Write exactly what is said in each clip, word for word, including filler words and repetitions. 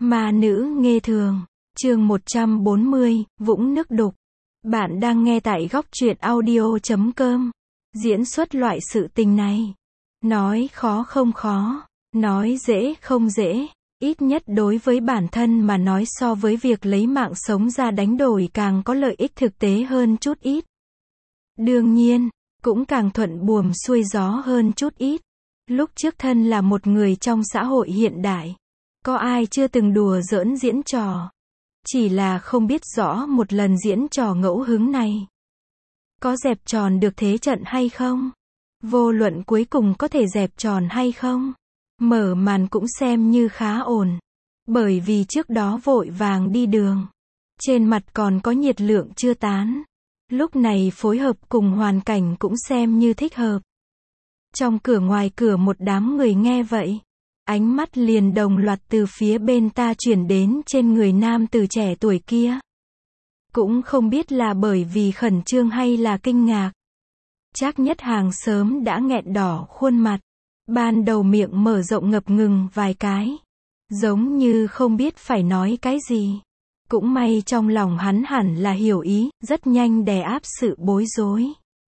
Ma nữ nghê thường, chương một trăm bốn mươi, vũng nước đục. Bạn đang nghe tại góc truyện audio chấm com. Diễn xuất loại sự tình này. Nói khó không khó, nói dễ không dễ. Ít nhất đối với bản thân mà nói so với việc lấy mạng sống ra đánh đổi càng có lợi ích thực tế hơn chút ít. Đương nhiên, cũng càng thuận buồm xuôi gió hơn chút ít. Lúc trước thân là một người trong xã hội hiện đại. Có ai chưa từng đùa giỡn diễn trò? Chỉ là không biết rõ một lần diễn trò ngẫu hứng này có dẹp tròn được thế trận hay không? Vô luận cuối cùng có thể dẹp tròn hay không? Mở màn cũng xem như khá ổn. Bởi vì trước đó vội vàng đi đường. Trên mặt còn có nhiệt lượng chưa tán. Lúc này phối hợp cùng hoàn cảnh cũng xem như thích hợp. Trong cửa ngoài cửa một đám người nghe vậy. Ánh mắt liền đồng loạt từ phía bên ta chuyển đến trên người nam từ trẻ tuổi kia. Cũng không biết là bởi vì khẩn trương hay là kinh ngạc. Trác Nhất Hàng sớm đã nghẹn đỏ khuôn mặt. Ban đầu miệng mở rộng ngập ngừng vài cái. Giống như không biết phải nói cái gì. Cũng may trong lòng hắn hẳn là hiểu ý, rất nhanh đè áp sự bối rối.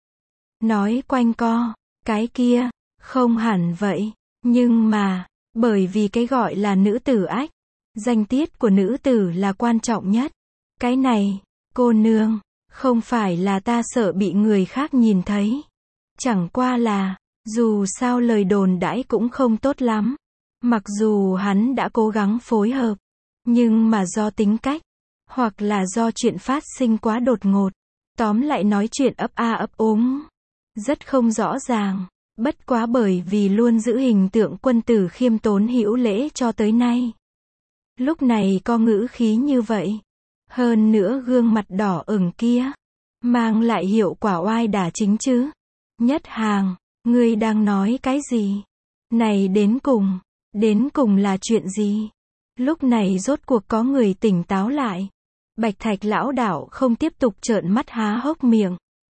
Nói quanh co, cái kia, không hẳn vậy, nhưng mà, bởi vì cái gọi là nữ tử ách, danh tiết của nữ tử là quan trọng nhất. Cái này, cô nương, không phải là ta sợ bị người khác nhìn thấy. Chẳng qua là, dù sao lời đồn đãi cũng không tốt lắm. Mặc dù hắn đã cố gắng phối hợp, nhưng mà do tính cách, hoặc là do chuyện phát sinh quá đột ngột, tóm lại nói chuyện ấp a ấp úng, rất không rõ ràng. Bất quá bởi vì luôn giữ hình tượng quân tử khiêm tốn hữu lễ cho tới nay. Lúc này có ngữ khí như vậy. Hơn nữa gương mặt đỏ ửng kia. Mang lại hiệu quả oai đả chính chứ. Nhất Hàng, ngươi đang nói cái gì? Này đến cùng, đến cùng là chuyện gì? Lúc này rốt cuộc có người tỉnh táo lại. Bạch Thạch lão đạo không tiếp tục trợn mắt há hốc miệng.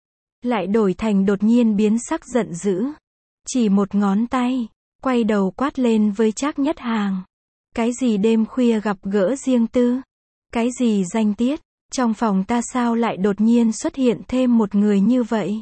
Lại đổi thành đột nhiên biến sắc giận dữ. Chỉ một ngón tay, quay đầu quát lên với Trác Nhất Hàng. Cái gì đêm khuya gặp gỡ riêng tư? Cái gì danh tiết? Trong phòng ta sao lại đột nhiên xuất hiện thêm một người như vậy?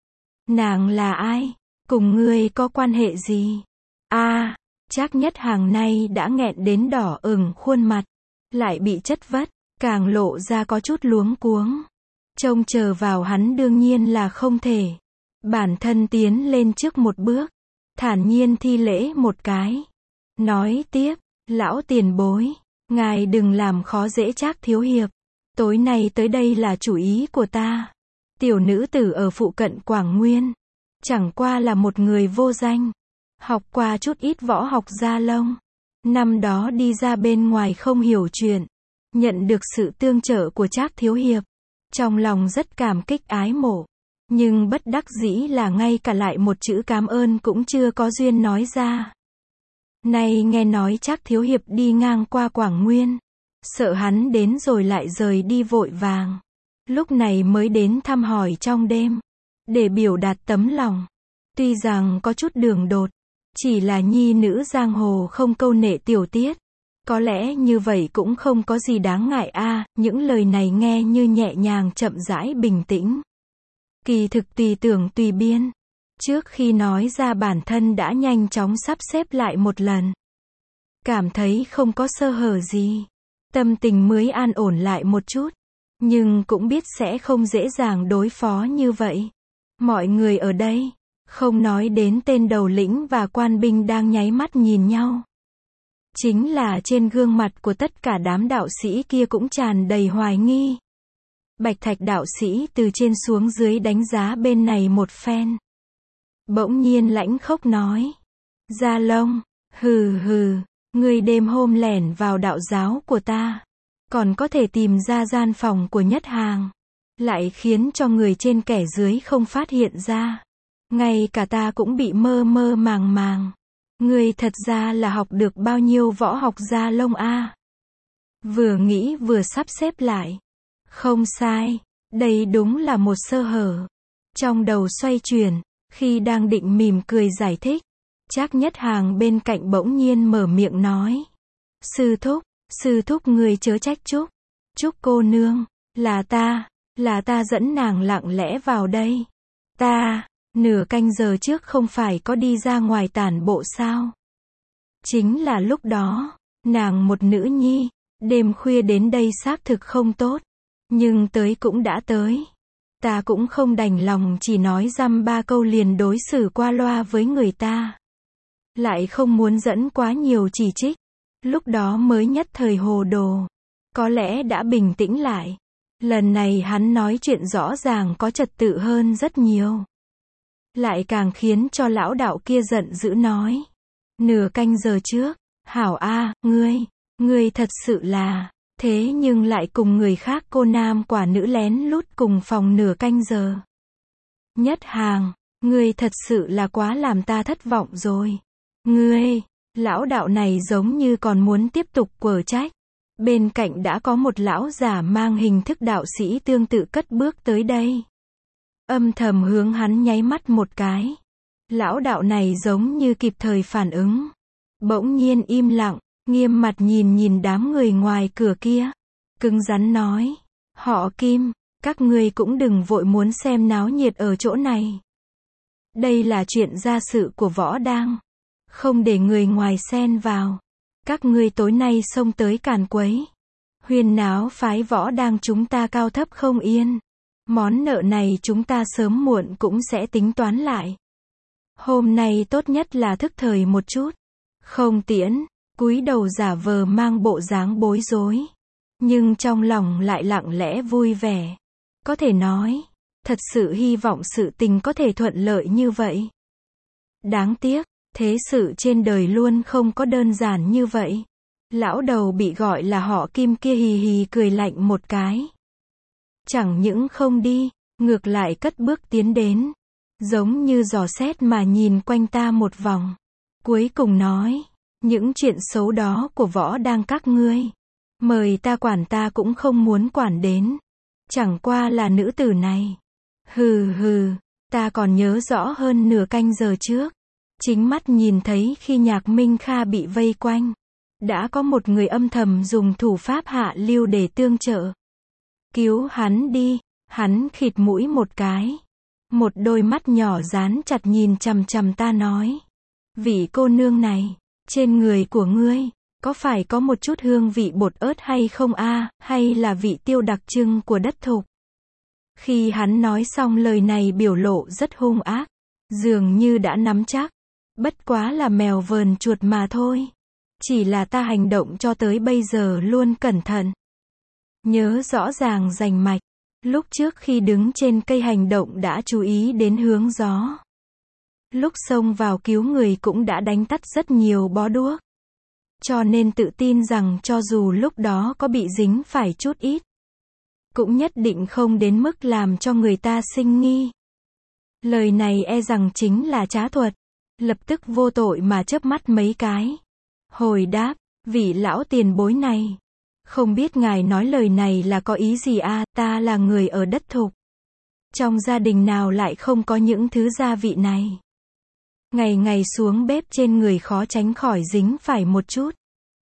Nàng là ai? Cùng ngươi có quan hệ gì? A, à, Trác Nhất Hàng nay đã nghẹn đến đỏ ửng khuôn mặt, lại bị chất vất, càng lộ ra có chút luống cuống. Trông chờ vào hắn đương nhiên là không thể. Bản thân tiến lên trước một bước, thản nhiên thi lễ một cái. Nói tiếp, lão tiền bối, ngài đừng làm khó dễ Trác thiếu hiệp. Tối nay tới đây là chủ ý của ta. Tiểu nữ tử ở phụ cận Quảng Nguyên. Chẳng qua là một người vô danh. Học qua chút ít võ học gia lông. Năm đó đi ra bên ngoài không hiểu chuyện. Nhận được sự tương trợ của Trác thiếu hiệp. Trong lòng rất cảm kích ái mộ. Nhưng bất đắc dĩ là ngay cả lại một chữ cảm ơn cũng chưa có duyên nói ra. Nay nghe nói Trác thiếu hiệp đi ngang qua Quảng Nguyên. Sợ hắn đến rồi lại rời đi vội vàng. Lúc này mới đến thăm hỏi trong đêm. Để biểu đạt tấm lòng. Tuy rằng có chút đường đột. Chỉ là nhi nữ giang hồ không câu nệ tiểu tiết. Có lẽ như vậy cũng không có gì đáng ngại a. Những lời này nghe như nhẹ nhàng chậm rãi bình tĩnh. Kỳ thực tùy tưởng tùy biên. Trước khi nói ra bản thân đã nhanh chóng sắp xếp lại một lần. Cảm thấy không có sơ hở gì. Tâm tình mới an ổn lại một chút. Nhưng cũng biết sẽ không dễ dàng đối phó như vậy. Mọi người ở đây, không nói đến tên đầu lĩnh và quan binh đang nháy mắt nhìn nhau. Chính là trên gương mặt của tất cả đám đạo sĩ kia cũng tràn đầy hoài nghi. Bạch Thạch đạo sĩ từ trên xuống dưới đánh giá bên này một phen. Bỗng nhiên lãnh khốc nói. Gia Long, hừ hừ, ngươi đêm hôm lẻn vào đạo giáo của ta. Còn có thể tìm ra gian phòng của Nhất Hàng. Lại khiến cho người trên kẻ dưới không phát hiện ra. Ngay cả ta cũng bị mơ mơ màng màng. Ngươi thật ra là học được bao nhiêu võ học Gia Long a? Vừa nghĩ vừa sắp xếp lại. Không sai, đây đúng là một sơ hở. Trong đầu xoay chuyển, khi đang định mỉm cười giải thích, Trác Nhất Hàng bên cạnh bỗng nhiên mở miệng nói. Sư thúc, Sư thúc ngươi chớ trách Trúc. Trúc cô nương, là ta, là ta dẫn nàng lặng lẽ vào đây. Ta, nửa canh giờ trước không phải có đi ra ngoài tản bộ sao? Chính là lúc đó, nàng một nữ nhi, đêm khuya đến đây xác thực không tốt. Nhưng tới cũng đã tới. Ta cũng không đành lòng chỉ nói dăm ba câu liền đối xử qua loa với người ta. Lại không muốn dẫn quá nhiều chỉ trích. Lúc đó mới nhất thời hồ đồ. Có lẽ đã bình tĩnh lại. Lần này hắn nói chuyện rõ ràng có trật tự hơn rất nhiều. Lại càng khiến cho lão đạo kia giận dữ nói. Nửa canh giờ trước, hảo a, ngươi, ngươi thật sự là, thế nhưng lại cùng người khác cô nam quả nữ lén lút cùng phòng nửa canh giờ. Nhất Hàng, ngươi thật sự là quá làm ta thất vọng rồi. Ngươi, lão đạo này giống như còn muốn tiếp tục quở trách. Bên cạnh đã có một lão giả mang hình thức đạo sĩ tương tự cất bước tới đây. Âm thầm hướng hắn nháy mắt một cái. Lão đạo này giống như kịp thời phản ứng. Bỗng nhiên im lặng, nghiêm mặt nhìn nhìn đám người ngoài cửa kia. Cứng rắn nói. Họ Kim, các ngươi cũng đừng vội muốn xem náo nhiệt ở chỗ này. Đây là chuyện gia sự của Võ Đang. Không để người ngoài xen vào. Các ngươi tối nay xông tới càn quấy. Huyên náo phái Võ Đang chúng ta cao thấp không yên. Món nợ này chúng ta sớm muộn cũng sẽ tính toán lại. Hôm nay tốt nhất là thức thời một chút. Không tiễn, cúi đầu giả vờ mang bộ dáng bối rối. Nhưng trong lòng lại lặng lẽ vui vẻ. Có thể nói, thật sự hy vọng sự tình có thể thuận lợi như vậy. Đáng tiếc, thế sự trên đời luôn không có đơn giản như vậy. Lão đầu bị gọi là họ Kim kia hì hì cười lạnh một cái. Chẳng những không đi, ngược lại cất bước tiến đến. Giống như dò xét mà nhìn quanh ta một vòng. Cuối cùng nói, những chuyện xấu đó của Võ Đang các ngươi. Mời ta quản ta cũng không muốn quản đến. Chẳng qua là nữ tử này. Hừ hừ, ta còn nhớ rõ hơn nửa canh giờ trước. Chính mắt nhìn thấy khi Nhạc Minh Kha bị vây quanh. Đã có một người âm thầm dùng thủ pháp hạ lưu để tương trợ. Cứu hắn đi, hắn khịt mũi một cái. Một đôi mắt nhỏ dán chặt nhìn chằm chằm ta nói. Vị cô nương này, trên người của ngươi, có phải có một chút hương vị bột ớt hay không a, hay là vị tiêu đặc trưng của đất thục? Khi hắn nói xong lời này biểu lộ rất hung ác, dường như đã nắm chắc. Bất quá là mèo vờn chuột mà thôi. Chỉ là ta hành động cho tới bây giờ luôn cẩn thận. Nhớ rõ ràng rành mạch. Lúc trước khi đứng trên cây hành động đã chú ý đến hướng gió. Lúc xông vào cứu người cũng đã đánh tắt rất nhiều bó đuốc. Cho nên tự tin rằng cho dù lúc đó có bị dính phải chút ít, cũng nhất định không đến mức làm cho người ta sinh nghi. Lời này e rằng chính là trá thuật. Lập tức vô tội mà chớp mắt mấy cái. Hồi đáp, vị lão tiền bối này. Không biết ngài nói lời này là có ý gì a, ta là người ở đất thục. Trong gia đình nào lại không có những thứ gia vị này. Ngày ngày xuống bếp trên người khó tránh khỏi dính phải một chút.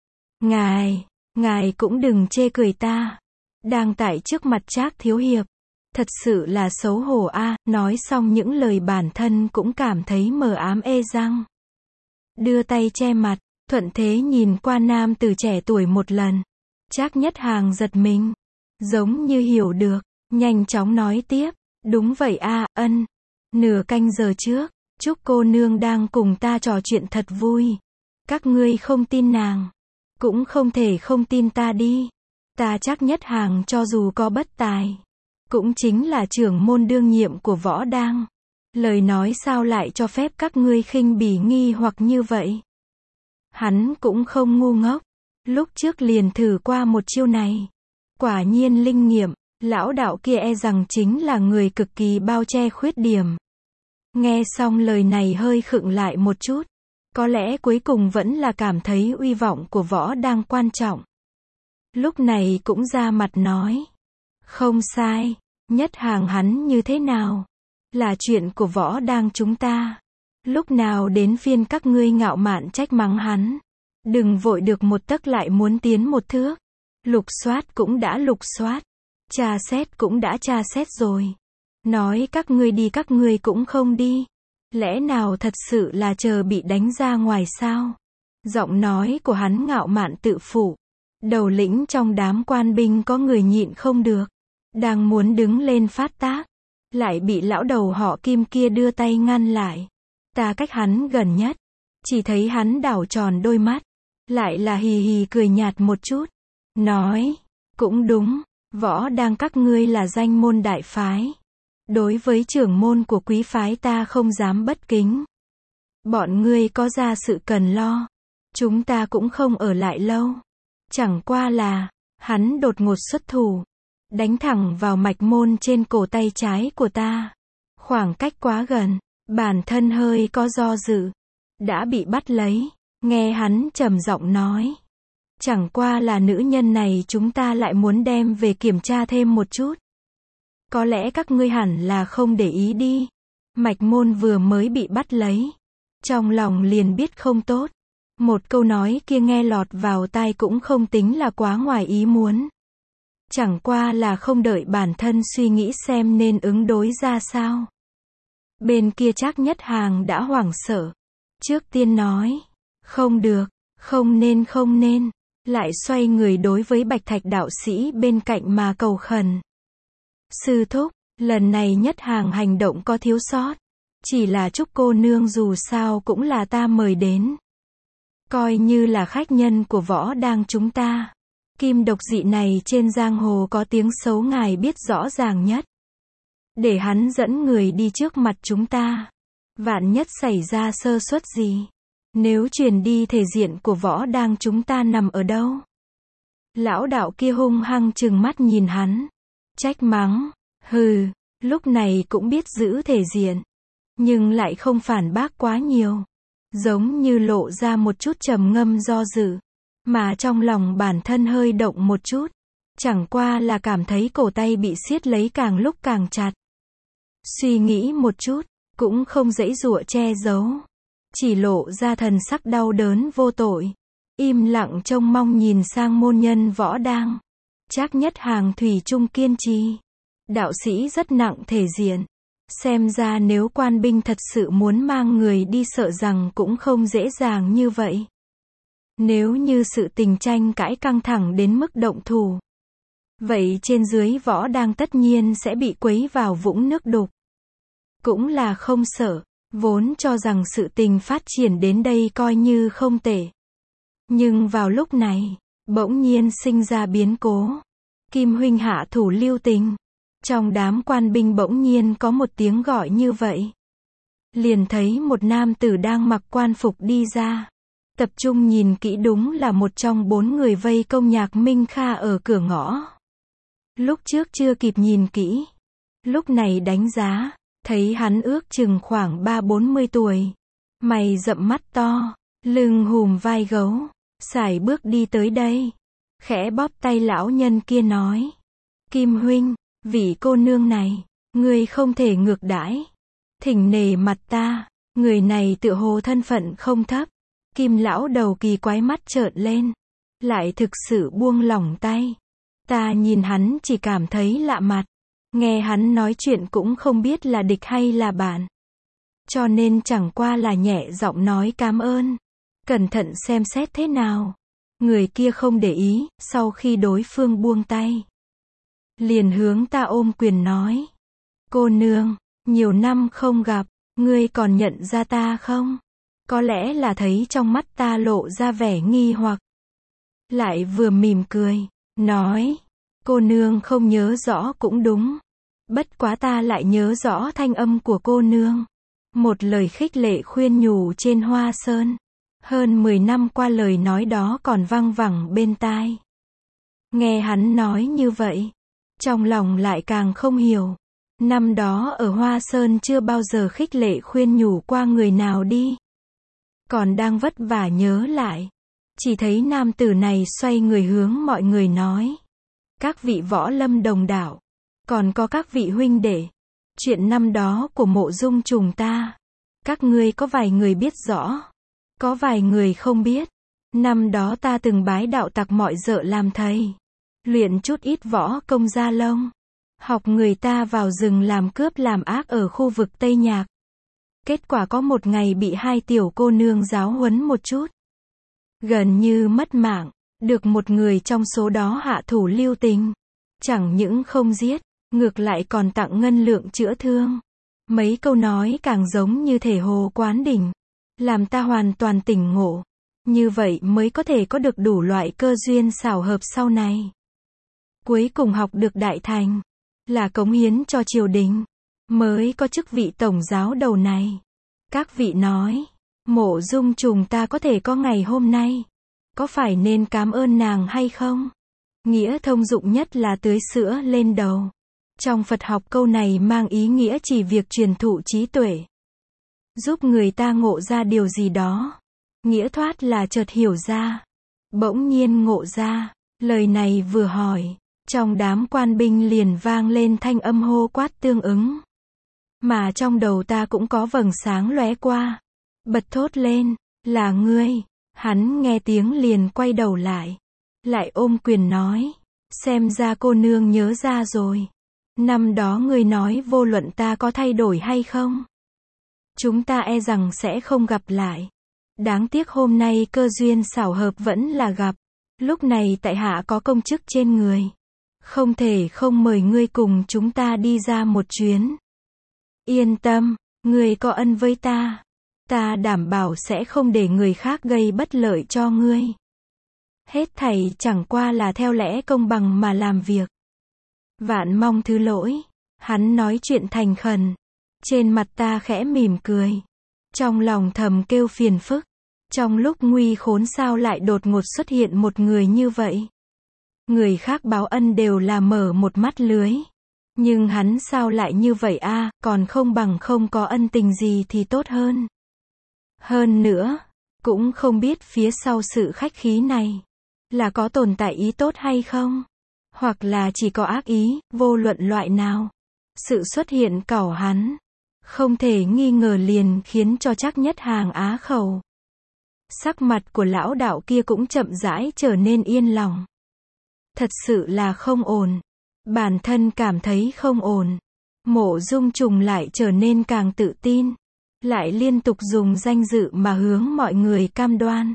Ngài, ngài cũng đừng chê cười ta. Đang tại trước mặt Trác thiếu hiệp. Thật sự là xấu hổ a, nói xong những lời bản thân cũng cảm thấy mờ ám ê răng. Đưa tay che mặt, thuận thế nhìn qua nam từ trẻ tuổi một lần. Trác Nhất Hàng giật mình. Giống như hiểu được, nhanh chóng nói tiếp. Đúng vậy a, ân. Nửa canh giờ trước, Trúc cô nương đang cùng ta trò chuyện thật vui. Các ngươi không tin nàng. Cũng không thể không tin ta đi. Ta Trác Nhất Hàng cho dù có bất tài. Cũng chính là trưởng môn đương nhiệm của Võ Đang. Lời nói sao lại cho phép các ngươi khinh bỉ nghi hoặc như vậy. Hắn cũng không ngu ngốc. Lúc trước liền thử qua một chiêu này. Quả nhiên linh nghiệm. Lão đạo kia e rằng chính là người cực kỳ bao che khuyết điểm. Nghe xong lời này hơi khựng lại một chút. Có lẽ cuối cùng vẫn là cảm thấy uy vọng của Võ Đang quan trọng. Lúc này cũng ra mặt nói. Không sai. Nhất Hàng hắn như thế nào? Là chuyện của Võ Đang chúng ta. Lúc nào đến phiên các ngươi ngạo mạn trách mắng hắn. Đừng vội được một tấc lại muốn tiến một thước. Lục soát cũng đã lục soát. Tra xét cũng đã tra xét rồi. Nói các ngươi đi các ngươi cũng không đi. Lẽ nào thật sự là chờ bị đánh ra ngoài sao? Giọng nói của hắn ngạo mạn tự phụ. Đầu lĩnh trong đám quan binh có người nhịn không được. Đang muốn đứng lên phát tác. Lại bị lão đầu họ Kim kia đưa tay ngăn lại. Ta cách hắn gần nhất. Chỉ thấy hắn đảo tròn đôi mắt. Lại là hì hì cười nhạt một chút. Nói. Cũng đúng. Võ đang các ngươi là danh môn đại phái. Đối với trưởng môn của quý phái ta không dám bất kính. Bọn ngươi có ra sự cần lo. Chúng ta cũng không ở lại lâu. Chẳng qua là, hắn đột ngột xuất thủ. Đánh thẳng vào mạch môn trên cổ tay trái của ta. Khoảng cách quá gần, bản thân hơi có do dự. Đã bị bắt lấy. Nghe hắn trầm giọng nói. Chẳng qua là nữ nhân này chúng ta lại muốn đem về kiểm tra thêm một chút. Có lẽ các ngươi hẳn là không để ý đi. Mạch môn vừa mới bị bắt lấy. Trong lòng liền biết không tốt. Một câu nói kia nghe lọt vào tai cũng không tính là quá ngoài ý muốn. Chẳng qua là không đợi bản thân suy nghĩ xem nên ứng đối ra sao. Bên kia Trác Nhất Hàng đã hoảng sợ. Trước tiên nói. Không được, không nên không nên. Lại xoay người đối với Bạch Thạch đạo sĩ bên cạnh mà cầu khẩn. Sư thúc, lần này Nhất Hàng hành động có thiếu sót. Chỉ là Trúc cô nương dù sao cũng là ta mời đến. Coi như là khách nhân của võ đang chúng ta. Kim độc dị này trên giang hồ có tiếng xấu ngài biết rõ ràng nhất. Để hắn dẫn người đi trước mặt chúng ta. Vạn nhất xảy ra sơ suất gì. Nếu truyền đi thể diện của võ đang chúng ta nằm ở đâu? Lão đạo kia hung hăng trừng mắt nhìn hắn. Trách mắng. Hừ, lúc này cũng biết giữ thể diện. Nhưng lại không phản bác quá nhiều. Giống như lộ ra một chút trầm ngâm do dự. Mà trong lòng bản thân hơi động một chút. Chẳng qua là cảm thấy cổ tay bị siết lấy càng lúc càng chặt. Suy nghĩ một chút, cũng không dãy dụa che giấu. Chỉ lộ ra thần sắc đau đớn vô tội. Im lặng trông mong nhìn sang môn nhân võ đang. Trác Nhất Hàng thủy chung kiên trì. Đạo sĩ rất nặng thể diện. Xem ra nếu quan binh thật sự muốn mang người đi sợ rằng cũng không dễ dàng như vậy. Nếu như sự tình tranh cãi căng thẳng đến mức động thủ. Vậy trên dưới võ đang tất nhiên sẽ bị quấy vào vũng nước đục. Cũng là không sợ. Vốn cho rằng sự tình phát triển đến đây coi như không tệ. Nhưng vào lúc này, bỗng nhiên sinh ra biến cố. Kim huynh hạ thủ lưu tình. Trong đám quan binh bỗng nhiên có một tiếng gọi như vậy. Liền thấy một nam tử đang mặc quan phục đi ra. Tập trung nhìn kỹ đúng là một trong bốn người vây công Nhạc Minh Kha ở cửa ngõ. Lúc trước chưa kịp nhìn kỹ. Lúc này đánh giá. Thấy hắn ước chừng khoảng ba bốn mươi tuổi. Mày rậm mắt to. Lưng hùm vai gấu. Sải bước đi tới đây. Khẽ bóp tay lão nhân kia nói. Kim huynh, vị cô nương này. Ngươi không thể ngược đãi. Thỉnh nể mặt ta. Người này tựa hồ thân phận không thấp. Kim lão đầu kỳ quái mắt trợn lên. Lại thực sự buông lỏng tay. Ta nhìn hắn chỉ cảm thấy lạ mặt. Nghe hắn nói chuyện cũng không biết là địch hay là bạn. Cho nên chẳng qua là nhẹ giọng nói cảm ơn. Cẩn thận xem xét thế nào. Người kia không để ý, sau khi đối phương buông tay. Liền hướng ta ôm quyền nói. Cô nương, nhiều năm không gặp, ngươi còn nhận ra ta không? Có lẽ là thấy trong mắt ta lộ ra vẻ nghi hoặc. Lại vừa mỉm cười, nói. Cô nương không nhớ rõ cũng đúng. Bất quá ta lại nhớ rõ thanh âm của cô nương. Một lời khích lệ khuyên nhủ trên Hoa Sơn. Hơn mười năm qua lời nói đó còn văng vẳng bên tai. Nghe hắn nói như vậy. Trong lòng lại càng không hiểu. Năm đó ở Hoa Sơn chưa bao giờ khích lệ khuyên nhủ qua người nào đi. Còn đang vất vả nhớ lại. Chỉ thấy nam tử này xoay người hướng mọi người nói. Các vị võ lâm đồng đạo. Còn có các vị huynh đệ. Chuyện năm đó của Mộ Dung Trùng ta. Các ngươi có vài người biết rõ. Có vài người không biết. Năm đó ta từng bái đạo tặc mọi dợ làm thầy. Luyện chút ít võ công gia lông. Học người ta vào rừng làm cướp làm ác ở khu vực Tây Nhạc. Kết quả có một ngày bị hai tiểu cô nương giáo huấn một chút. Gần như mất mạng. Được một người trong số đó hạ thủ lưu tình. Chẳng những không giết, ngược lại còn tặng ngân lượng chữa thương. Mấy câu nói càng giống như thể hồ quán đỉnh. Làm ta hoàn toàn tỉnh ngộ. Như vậy mới có thể có được đủ loại cơ duyên xảo hợp sau này. Cuối cùng học được đại thành. Là cống hiến cho triều đình. Mới có chức vị tổng giáo đầu này. Các vị nói. Mộ Dung Trùng ta có thể có ngày hôm nay. Có phải nên cảm ơn nàng hay không? Nghĩa thông dụng nhất là tưới sữa lên đầu. Trong Phật học câu này mang ý nghĩa chỉ việc truyền thụ trí tuệ. Giúp người ta ngộ ra điều gì đó. Nghĩa thoát là chợt hiểu ra. Bỗng nhiên ngộ ra. Lời này vừa hỏi. Trong đám quan binh liền vang lên thanh âm hô quát tương ứng. Mà trong đầu ta cũng có vầng sáng lóe qua. Bật thốt lên. Là ngươi. Hắn nghe tiếng liền quay đầu lại. Lại ôm quyền nói. Xem ra cô nương nhớ ra rồi. Năm đó ngươi nói vô luận ta có thay đổi hay không. Chúng ta e rằng sẽ không gặp lại. Đáng tiếc hôm nay cơ duyên xảo hợp vẫn là gặp. Lúc này tại hạ có công chức trên người. Không thể không mời ngươi cùng chúng ta đi ra một chuyến. Yên tâm, ngươi có ân với ta. Ta đảm bảo sẽ không để người khác gây bất lợi cho ngươi. Hết thảy chẳng qua là theo lẽ công bằng mà làm việc. Vạn mong thứ lỗi. Hắn nói chuyện thành khẩn. Trên mặt ta khẽ mỉm cười. Trong lòng thầm kêu phiền phức. Trong lúc nguy khốn sao lại đột ngột xuất hiện một người như vậy. Người khác báo ân đều là mở một mắt lưới. Nhưng hắn sao lại như vậy a, à, còn không bằng không có ân tình gì thì tốt hơn. Hơn nữa, cũng không biết phía sau sự khách khí này, là có tồn tại ý tốt hay không? Hoặc là chỉ có ác ý, vô luận loại nào. Sự xuất hiện cẩu hắn, không thể nghi ngờ liền khiến cho Trác Nhất Hàng á khẩu. Sắc mặt của lão đạo kia cũng chậm rãi trở nên yên lòng. Thật sự là không ổn. Bản thân cảm thấy không ổn. Mộ Dung Trùng lại trở nên càng tự tin. Lại liên tục dùng danh dự mà hướng mọi người cam đoan.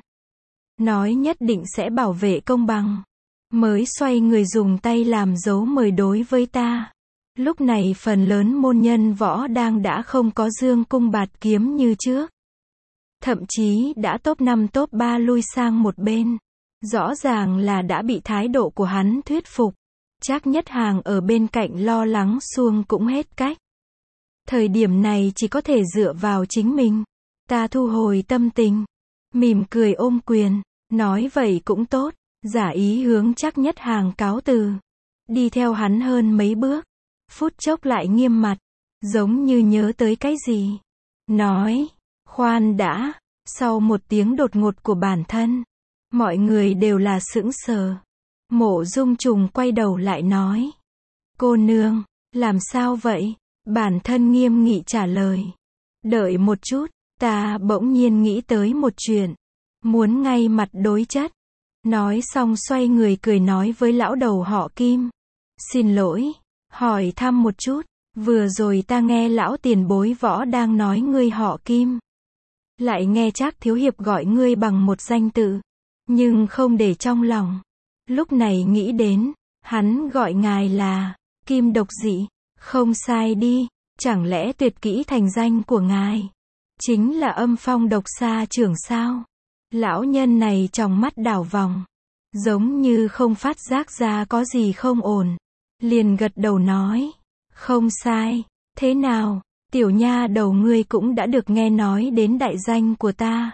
Nói nhất định sẽ bảo vệ công bằng. Mới xoay người dùng tay làm dấu mời đối với ta. Lúc này phần lớn môn nhân võ đang đã không có dương cung bạt kiếm như trước. Thậm chí đã top năm top ba lui sang một bên. Rõ ràng là đã bị thái độ của hắn thuyết phục. Trác Nhất Hàng ở bên cạnh lo lắng xuông cũng hết cách. Thời điểm này chỉ có thể dựa vào chính mình. Ta thu hồi tâm tình. Mỉm cười ôm quyền. Nói vậy cũng tốt. Giả ý hướng Trác Nhất Hàng cáo từ. Đi theo hắn hơn mấy bước. Phút chốc lại nghiêm mặt. Giống như nhớ tới cái gì. Nói. Khoan đã. Sau một tiếng đột ngột của bản thân. Mọi người đều là sững sờ. Mộ Dung Trùng quay đầu lại nói. Cô nương. Làm sao vậy? Bản thân nghiêm nghị trả lời. Đợi một chút. Ta bỗng nhiên nghĩ tới một chuyện. Muốn ngay mặt đối chất. Nói xong xoay người cười nói với lão đầu họ Kim. Xin lỗi. Hỏi thăm một chút. Vừa rồi ta nghe lão tiền bối võ đang nói ngươi họ Kim. Lại nghe Trác thiếu hiệp gọi ngươi bằng một danh tự. Nhưng không để trong lòng. Lúc này nghĩ đến. Hắn gọi ngài là Kim Độc Dị. Không sai đi. Chẳng lẽ tuyệt kỹ thành danh của ngài chính là Âm Phong Độc Sa Trưởng sao? Lão nhân này trong mắt đảo vòng. Giống như không phát giác ra có gì không ổn. Liền gật đầu nói. Không sai. Thế nào? Tiểu nha đầu ngươi cũng đã được nghe nói đến đại danh của ta.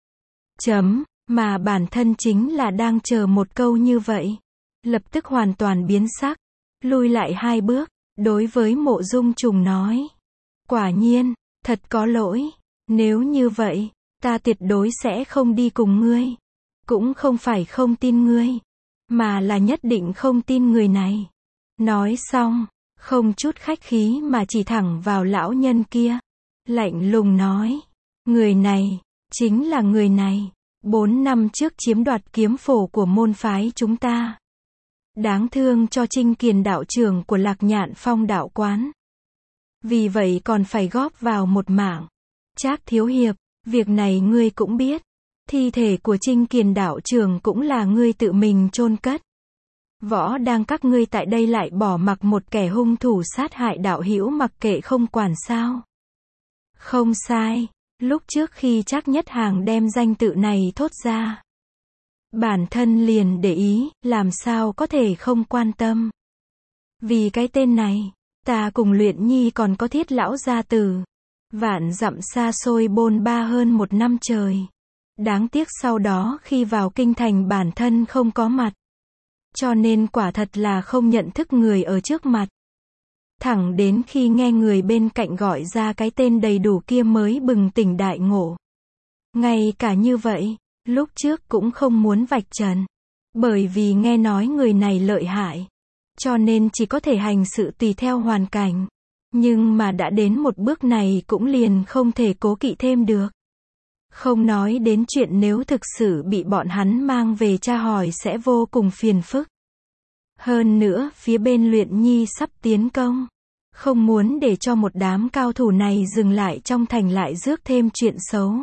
Chấm. Mà bản thân chính là đang chờ một câu như vậy. Lập tức hoàn toàn biến sắc. Lui lại hai bước. Đối với Mộ Dung Trùng nói. Quả nhiên. Thật có lỗi. Nếu như vậy. Ta tuyệt đối sẽ không đi cùng ngươi. Cũng không phải không tin ngươi. Mà là nhất định không tin người này. Nói xong. Không chút khách khí mà chỉ thẳng vào lão nhân kia. Lạnh lùng nói. Người này. Chính là người này. Bốn năm trước chiếm đoạt kiếm phổ của môn phái chúng ta. Đáng thương cho Trinh Kiền đạo trưởng của Lạc Nhạn Phong đạo quán. Vì vậy còn phải góp vào một mảng. Trác thiếu hiệp, việc này ngươi cũng biết. Thi thể của Trinh Kiền đạo trưởng cũng là ngươi tự mình chôn cất. Võ đang các ngươi tại đây lại bỏ mặc một kẻ hung thủ sát hại đạo hữu mặc kệ không quản sao. Không sai, lúc trước khi Trác Nhất Hàng đem danh tự này thốt ra, bản thân liền để ý, làm sao có thể không quan tâm. Vì cái tên này, ta cùng Luyện Nhi còn có Thiết lão gia tử, vạn dặm xa xôi bôn ba hơn một năm trời. Đáng tiếc sau đó khi vào kinh thành bản thân không có mặt. Cho nên quả thật là không nhận thức người ở trước mặt. Thẳng đến khi nghe người bên cạnh gọi ra cái tên đầy đủ kia mới bừng tỉnh đại ngộ. Ngay cả như vậy, lúc trước cũng không muốn vạch trần. Bởi vì nghe nói người này lợi hại. Cho nên chỉ có thể hành sự tùy theo hoàn cảnh. Nhưng mà đã đến một bước này cũng liền không thể cố kỵ thêm được. Không nói đến chuyện nếu thực sự bị bọn hắn mang về tra hỏi sẽ vô cùng phiền phức. Hơn nữa, phía bên Luyện Nhi sắp tiến công. Không muốn để cho một đám cao thủ này dừng lại trong thành lại rước thêm chuyện xấu.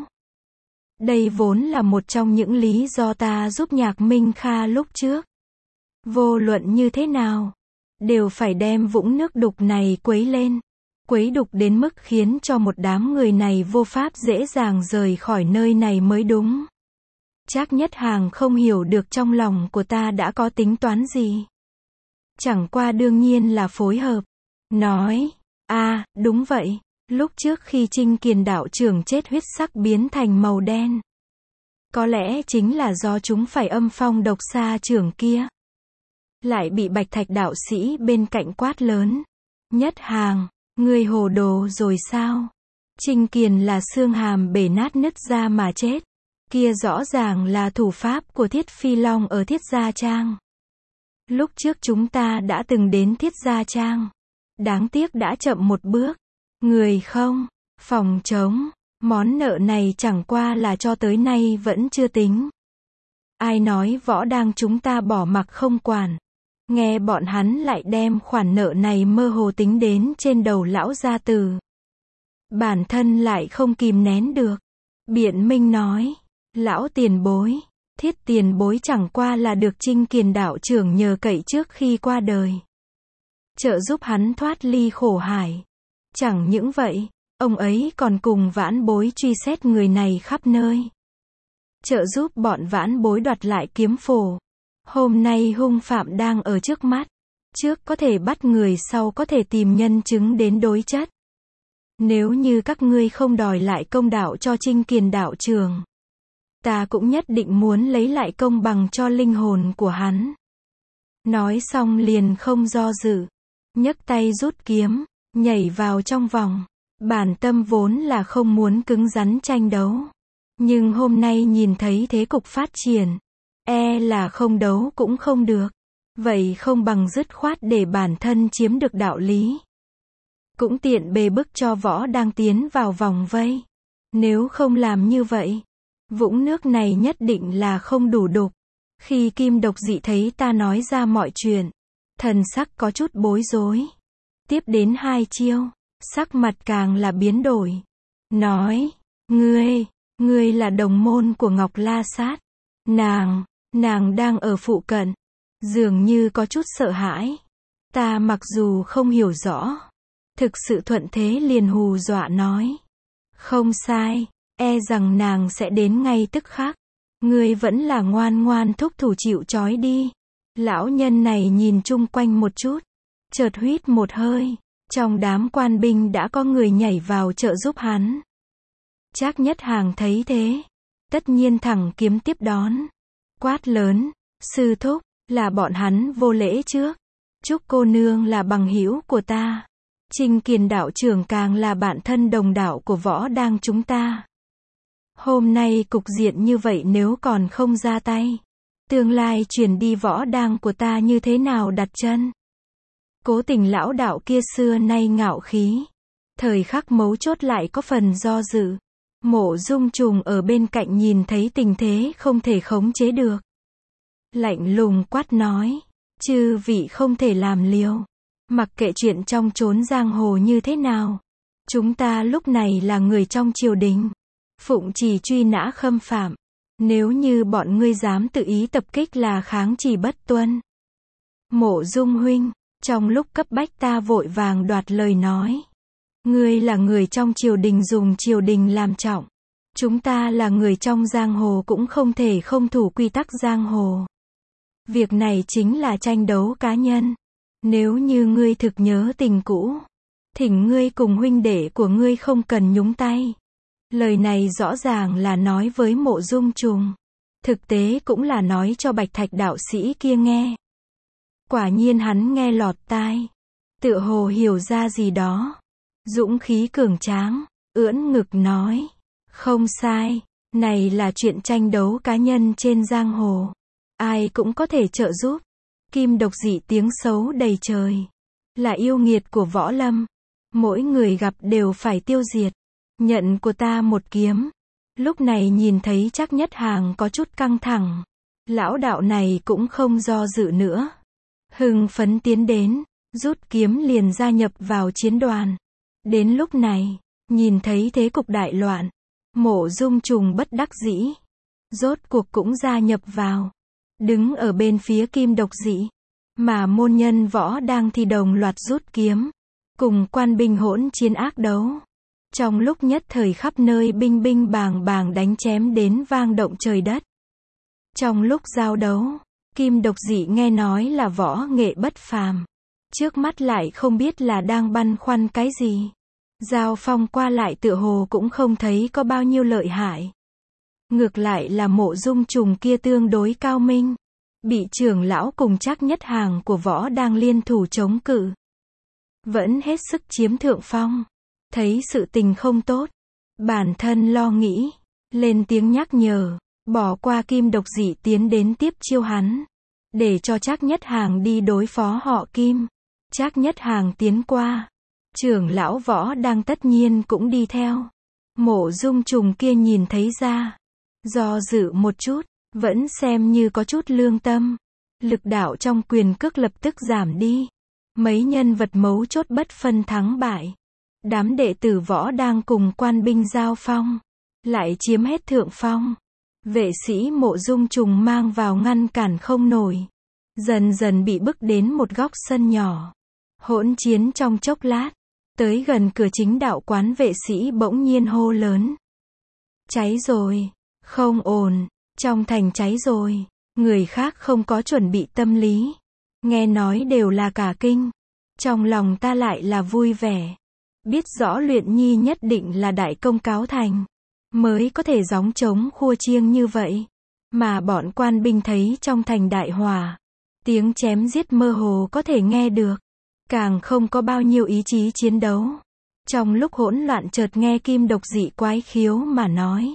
Đây vốn là một trong những lý do ta giúp Nhạc Minh Kha lúc trước. Vô luận như thế nào, đều phải đem vũng nước đục này quấy lên. Quấy đục đến mức khiến cho một đám người này vô pháp dễ dàng rời khỏi nơi này mới đúng. Trác Nhất Hàng không hiểu được trong lòng của ta đã có tính toán gì. Chẳng qua đương nhiên là phối hợp. Nói, a à, đúng vậy, lúc trước khi Trinh Kiền đạo trưởng chết huyết sắc biến thành màu đen. Có lẽ chính là do chúng phải âm phong độc xa trưởng kia. Lại bị Bạch Thạch đạo sĩ bên cạnh quát lớn. Nhất Hàng, ngươi hồ đồ rồi sao? Trinh Kiền là xương hàm bể nát nứt ra mà chết. Kia rõ ràng là thủ pháp của Thiết Phi Long ở Thiết Gia Trang. Lúc trước chúng ta đã từng đến Thiết Gia Trang. Đáng tiếc đã chậm một bước. Người không, phòng trống, món nợ này chẳng qua là cho tới nay vẫn chưa tính. Ai nói võ đang chúng ta bỏ mặc không quản. Nghe bọn hắn lại đem khoản nợ này mơ hồ tính đến trên đầu lão gia tử. Bản thân lại không kìm nén được. Biện minh nói, lão tiền bối, Thiết tiền bối chẳng qua là được Trinh Kiền đạo trưởng nhờ cậy trước khi qua đời. Trợ giúp hắn thoát ly khổ hải. Chẳng những vậy, ông ấy còn cùng vãn bối truy xét người này khắp nơi. Trợ giúp bọn vãn bối đoạt lại kiếm phổ. Hôm nay hung phạm đang ở trước mắt. Trước có thể bắt người, sau có thể tìm nhân chứng đến đối chất. Nếu như các ngươi không đòi lại công đạo cho Trinh Kiền đạo trưởng, ta cũng nhất định muốn lấy lại công bằng cho linh hồn của hắn. Nói xong liền không do dự. Nhấc tay rút kiếm, nhảy vào trong vòng. Bản tâm vốn là không muốn cứng rắn tranh đấu. Nhưng hôm nay nhìn thấy thế cục phát triển. E là không đấu cũng không được. Vậy không bằng dứt khoát để bản thân chiếm được đạo lý. Cũng tiện bề bức cho võ đang tiến vào vòng vây. Nếu không làm như vậy, vũng nước này nhất định là không đủ đục. Khi Kim Độc Dị thấy ta nói ra mọi chuyện, thần sắc có chút bối rối. Tiếp đến hai chiêu, sắc mặt càng là biến đổi. Nói, ngươi, ngươi là đồng môn của Ngọc La Sát. Nàng, nàng đang ở phụ cận. Dường như có chút sợ hãi. Ta mặc dù không hiểu rõ, thực sự thuận thế liền hù dọa nói. Không sai, e rằng nàng sẽ đến ngay tức khắc. Ngươi vẫn là ngoan ngoan thúc thủ chịu trói đi. Lão nhân này nhìn chung quanh một chút, chợt huýt một hơi. Trong đám quan binh đã có người nhảy vào trợ giúp hắn. Trác Nhất Hàng thấy thế, tất nhiên thẳng kiếm tiếp đón. Quát lớn, sư thúc, là bọn hắn vô lễ trước. Chúc cô nương là bằng hữu của ta. Trinh Kiền đạo trưởng càng là bạn thân đồng đạo của võ đang chúng ta. Hôm nay cục diện như vậy nếu còn không ra tay, tương lai chuyển đi võ đang của ta như thế nào đặt chân. Cố Tình lão đạo kia xưa nay ngạo khí, thời khắc mấu chốt lại có phần do dự. Mộ Dung Trùng ở bên cạnh nhìn thấy tình thế không thể khống chế được. Lạnh lùng quát nói, chư vị không thể làm liều. Mặc kệ chuyện trong chốn giang hồ như thế nào. Chúng ta lúc này là người trong triều đình. Phụng trì truy nã khâm phạm. Nếu như bọn ngươi dám tự ý tập kích là kháng chỉ bất tuân. Mộ Dung huynh, trong lúc cấp bách ta vội vàng đoạt lời nói. Ngươi là người trong triều đình dùng triều đình làm trọng. Chúng ta là người trong giang hồ cũng không thể không thủ quy tắc giang hồ. Việc này chính là tranh đấu cá nhân. Nếu như ngươi thực nhớ tình cũ, thỉnh ngươi cùng huynh đệ của ngươi không cần nhúng tay. Lời này rõ ràng là nói với Mộ Dung Trùng. Thực tế cũng là nói cho Bạch Thạch đạo sĩ kia nghe. Quả nhiên hắn nghe lọt tai. Tựa hồ hiểu ra gì đó. Dũng khí cường tráng, ưỡn ngực nói. Không sai, này là chuyện tranh đấu cá nhân trên giang hồ. Ai cũng có thể trợ giúp. Kim độc dị tiếng xấu đầy trời. Là yêu nghiệt của võ lâm. Mỗi người gặp đều phải tiêu diệt. Nhận của ta một kiếm. Lúc này nhìn thấy Trác Nhất Hàng có chút căng thẳng. Lão đạo này cũng không do dự nữa. Hưng phấn tiến đến, rút kiếm liền gia nhập vào chiến đoàn. Đến lúc này, nhìn thấy thế cục đại loạn. Mộ Dung Trùng bất đắc dĩ. Rốt cuộc cũng gia nhập vào. Đứng ở bên phía Kim độc dị. Mà môn nhân võ đang thi đồng loạt rút kiếm. Cùng quan binh hỗn chiến ác đấu. Trong lúc nhất thời khắp nơi binh binh bàng bàng đánh chém đến vang động trời đất. Trong lúc giao đấu, Kim độc dị nghe nói là võ nghệ bất phàm. Trước mắt lại không biết là đang băn khoăn cái gì. Giao phong qua lại tựa hồ cũng không thấy có bao nhiêu lợi hại. Ngược lại là Mộ Dung Trùng kia tương đối cao minh. Bị trưởng lão cùng Trác Nhất Hàng của võ đang liên thủ chống cự. Vẫn hết sức chiếm thượng phong. Thấy sự tình không tốt. Bản thân lo nghĩ. Lên tiếng nhắc nhở. Bỏ qua Kim độc dị tiến đến tiếp chiêu hắn. Để cho Trác Nhất Hàng đi đối phó họ Kim. Trác Nhất Hàng tiến qua. Trưởng lão võ đang tất nhiên cũng đi theo. Mộ Dung Trùng kia nhìn thấy ra. Do dự một chút. Vẫn xem như có chút lương tâm. Lực đạo trong quyền cước lập tức giảm đi. Mấy nhân vật mấu chốt bất phân thắng bại. Đám đệ tử võ đang cùng quan binh giao phong. Lại chiếm hết thượng phong. Vệ sĩ Mộ Dung Trùng mang vào ngăn cản không nổi. Dần dần bị bức đến một góc sân nhỏ. Hỗn chiến trong chốc lát. Tới gần cửa chính đạo quán vệ sĩ bỗng nhiên hô lớn. Cháy rồi. Không ổn. Trong thành cháy rồi. Người khác không có chuẩn bị tâm lý. Nghe nói đều là cả kinh. Trong lòng ta lại là vui vẻ. Biết rõ Luyện Nhi nhất định là đại công cáo thành. Mới có thể gióng trống khua chiêng như vậy. Mà bọn quan binh thấy trong thành đại hòa. Tiếng chém giết mơ hồ có thể nghe được. Càng không có bao nhiêu ý chí chiến đấu. Trong lúc hỗn loạn chợt nghe Kim độc dị quái khiếu mà nói.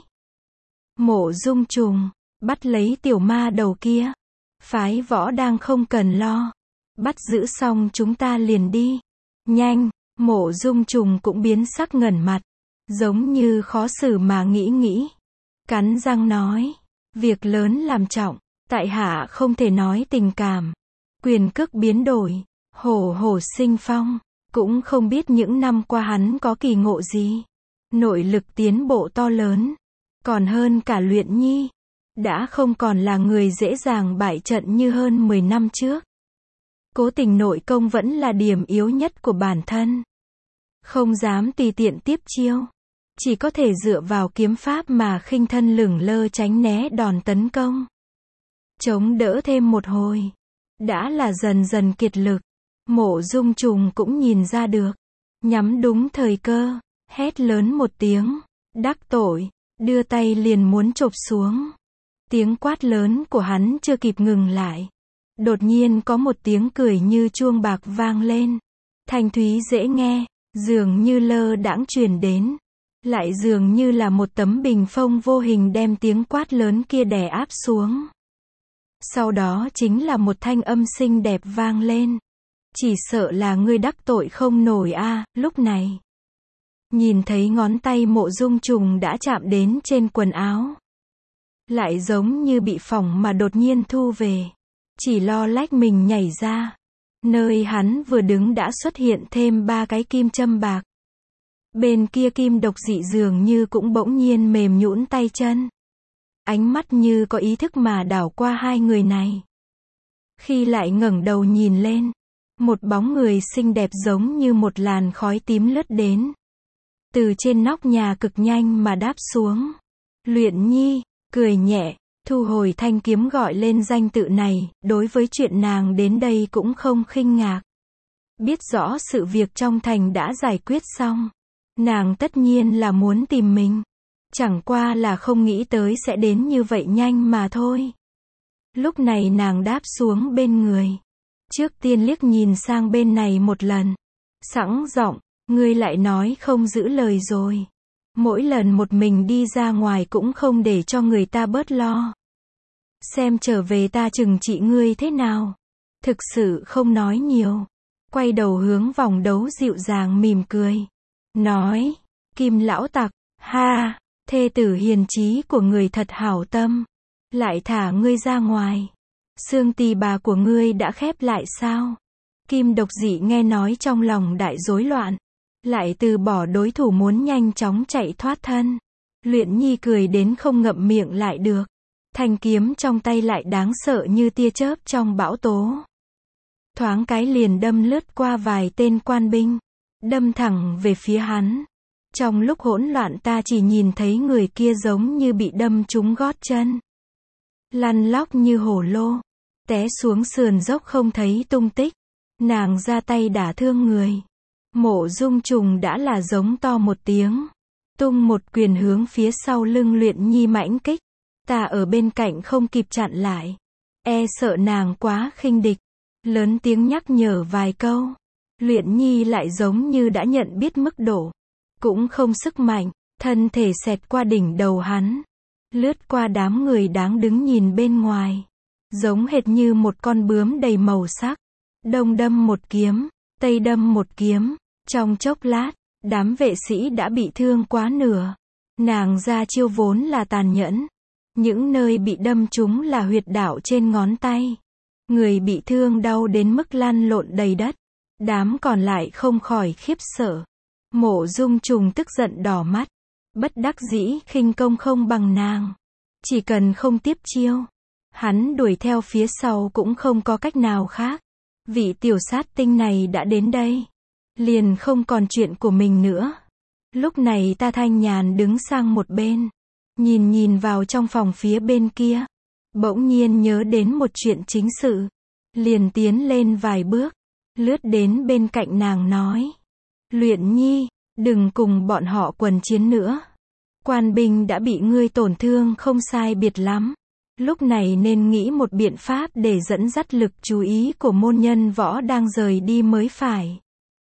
Mộ Dung Trùng, bắt lấy tiểu ma đầu kia. Phái võ đang không cần lo. Bắt giữ xong chúng ta liền đi. Nhanh, Mộ Dung Trùng cũng biến sắc ngẩn mặt. Giống như khó xử mà nghĩ nghĩ. Cắn răng nói. Việc lớn làm trọng. Tại hạ không thể nói tình cảm. Quyền cước biến đổi. Hổ hổ sinh phong. Cũng không biết những năm qua hắn có kỳ ngộ gì. Nội lực tiến bộ to lớn. Còn hơn cả Luyện Nhi. Đã không còn là người dễ dàng bại trận như hơn mười năm trước. Cố tình nội công vẫn là điểm yếu nhất của bản thân. Không dám tùy tiện tiếp chiêu. Chỉ có thể dựa vào kiếm pháp mà khinh thân lửng lơ tránh né đòn tấn công. Chống đỡ thêm một hồi. Đã là dần dần kiệt lực. Mộ Dung Trùng cũng nhìn ra được. Nhắm đúng thời cơ. Hét lớn một tiếng. Đắc tội. Đưa tay liền muốn chộp xuống. Tiếng quát lớn của hắn chưa kịp ngừng lại. Đột nhiên có một tiếng cười như chuông bạc vang lên. Thanh thúy dễ nghe. Dường như lơ đãng truyền đến. Lại dường như là một tấm bình phong vô hình đem tiếng quát lớn kia đè áp xuống. Sau đó chính là một thanh âm xinh đẹp vang lên. Chỉ sợ là ngươi đắc tội không nổi a. Lúc này, nhìn thấy ngón tay Mộ Dung Trùng đã chạm đến trên quần áo. Lại giống như bị phỏng mà đột nhiên thu về. Chỉ lo lách mình nhảy ra. Nơi hắn vừa đứng đã xuất hiện thêm ba cái kim châm bạc. Bên kia kim độc dị dường như cũng bỗng nhiên mềm nhũn tay chân. Ánh mắt như có ý thức mà đảo qua hai người này. Khi lại ngẩng đầu nhìn lên, một bóng người xinh đẹp giống như một làn khói tím lướt đến. Từ trên nóc nhà cực nhanh mà đáp xuống. Luyện Nhi, cười nhẹ, thu hồi thanh kiếm gọi lên danh tự này, đối với chuyện nàng đến đây cũng không khinh ngạc. Biết rõ sự việc trong thành đã giải quyết xong. Nàng tất nhiên là muốn tìm mình. Chẳng qua là không nghĩ tới sẽ đến như vậy nhanh mà thôi. Lúc này nàng đáp xuống bên người. Trước tiên liếc nhìn sang bên này một lần. Sẵn giọng, ngươi lại nói không giữ lời rồi. Mỗi lần một mình đi ra ngoài cũng không để cho người ta bớt lo. Xem trở về ta trừng trị ngươi thế nào. Thực sự không nói nhiều. Quay đầu hướng vòng đấu dịu dàng mỉm cười. Nói, Kim lão tặc, ha, thê tử hiền trí của người thật hảo tâm. Lại thả ngươi ra ngoài. Xương tỳ bà của ngươi đã khép lại sao? Kim độc dị nghe nói trong lòng đại rối loạn. Lại từ bỏ đối thủ muốn nhanh chóng chạy thoát thân. Luyện Nhi cười đến không ngậm miệng lại được. Thanh kiếm trong tay lại đáng sợ như tia chớp trong bão tố. Thoáng cái liền đâm lướt qua vài tên quan binh. Đâm thẳng về phía hắn. Trong lúc hỗn loạn ta chỉ nhìn thấy người kia giống như bị đâm trúng gót chân. Lăn lóc như hổ lô. Té xuống sườn dốc không thấy tung tích. Nàng ra tay đả thương người. Mộ Dung Trùng đã là giống to một tiếng. Tung một quyền hướng phía sau lưng Luyện Nhi mãnh kích. Ta ở bên cạnh không kịp chặn lại. E sợ nàng quá khinh địch. Lớn tiếng nhắc nhở vài câu. Luyện Nhi lại giống như đã nhận biết mức độ. Cũng không sức mạnh. Thân thể xẹt qua đỉnh đầu hắn. Lướt qua đám người đáng đứng nhìn bên ngoài. Giống hệt như một con bướm đầy màu sắc. Đông đâm một kiếm. Tây đâm một kiếm. Trong chốc lát, đám vệ sĩ đã bị thương quá nửa. Nàng ra chiêu vốn là tàn nhẫn. Những nơi bị đâm trúng là huyệt đạo trên ngón tay. Người bị thương đau đến mức lăn lộn đầy đất. Đám còn lại không khỏi khiếp sợ. Mộ Dung Trùng tức giận đỏ mắt. Bất đắc dĩ khinh công không bằng nàng. Chỉ cần không tiếp chiêu. Hắn đuổi theo phía sau cũng không có cách nào khác. Vị tiểu sát tinh này đã đến đây. Liền không còn chuyện của mình nữa. Lúc này ta thanh nhàn đứng sang một bên. Nhìn nhìn vào trong phòng phía bên kia. Bỗng nhiên nhớ đến một chuyện chính sự. Liền tiến lên vài bước. Lướt đến bên cạnh nàng nói. Luyện Nhi, đừng cùng bọn họ quần chiến nữa. Quan binh đã bị ngươi tổn thương không sai biệt lắm. Lúc này nên nghĩ một biện pháp để dẫn dắt lực chú ý của môn nhân võ đang rời đi mới phải.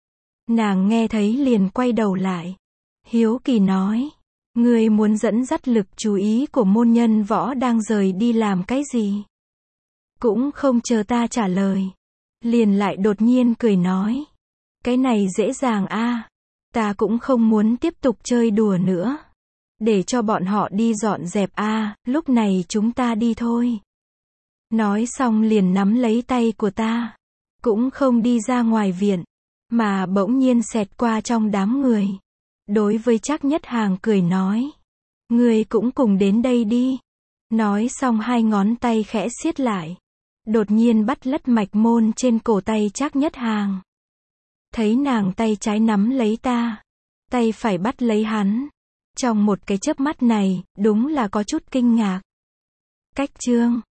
Nàng nghe thấy liền quay đầu lại. Hiếu kỳ nói. Ngươi muốn dẫn dắt lực chú ý của môn nhân võ đang rời đi làm cái gì? Cũng không chờ ta trả lời. Liền lại đột nhiên cười nói. Cái này dễ dàng a, à. Ta cũng không muốn tiếp tục chơi đùa nữa. Để cho bọn họ đi dọn dẹp a, à. Lúc này chúng ta đi thôi. Nói xong liền nắm lấy tay của ta. Cũng không đi ra ngoài viện. Mà bỗng nhiên xẹt qua trong đám người. Đối với Trác Nhất Hàng cười nói. Ngươi cũng cùng đến đây đi. Nói xong hai ngón tay khẽ siết lại. Đột nhiên bắt lất mạch môn trên cổ tay Trác Nhất Hàng. Thấy nàng tay trái nắm lấy ta. Tay phải bắt lấy hắn. Trong một cái chớp mắt này, đúng là có chút kinh ngạc. Cách chương